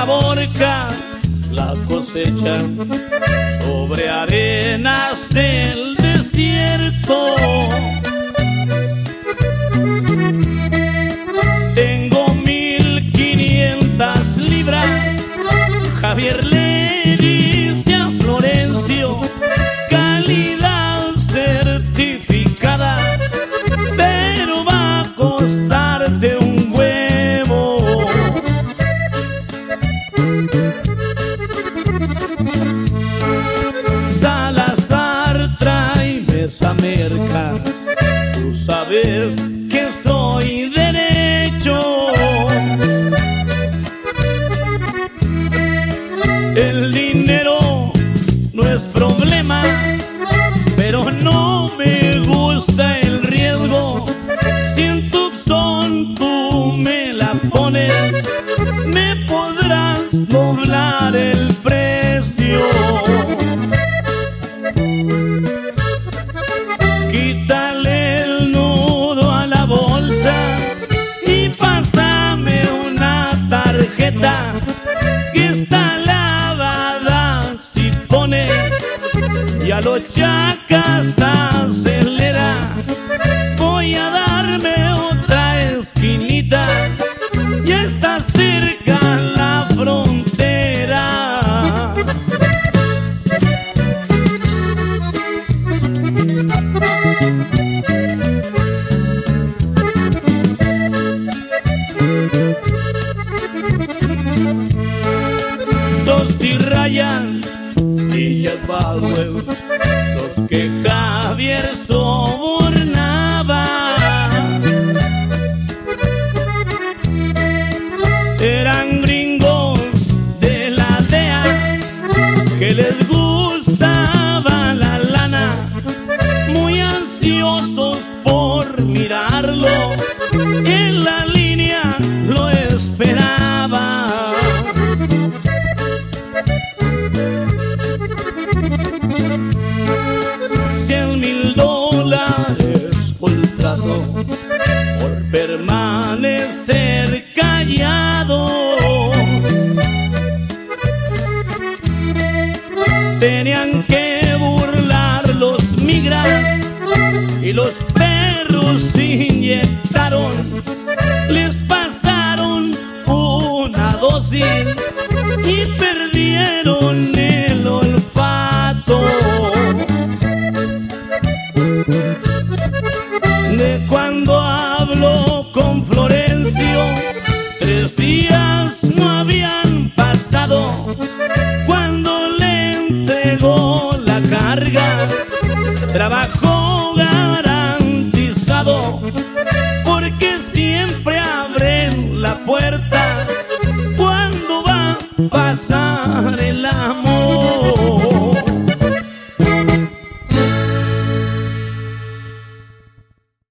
la borca, la cosecha sobre arenas del desierto. Tengo 1500 libras, Javier le dice a Florencio, calidad certificada, pero va a costarte un huevo. Salazar, tráeme esa merca, tú sabes que soy derecho. El dinero no es problema, pero no me gusta el riesgo. Si en Tucson tú me la pones, me podrás doblar el precio. Quítale el nudo a la bolsa y pásame una tarjeta que está lavada si pone, y a los chacas acelera. Voy a darme otra esquinita, ya está cerca la frontera. Tosti Ryan y Jack Baldwin, los que Javier sobornaba, eran gringos de la DEA que les gustaba la lana, muy ansiosos por mirarlo, en la línea lo esperaba. $100,000 por trato, por permanecer callado. Tenían que burlar los migras y los perros inyectaron, les pasaron una dosis y perdieron el olfato. De cuando hablo con Florencio, 3 días no habían pasado cuando le entregó la carga. Trabajo garantizado, porque siempre abren la puerta cuando va pasando.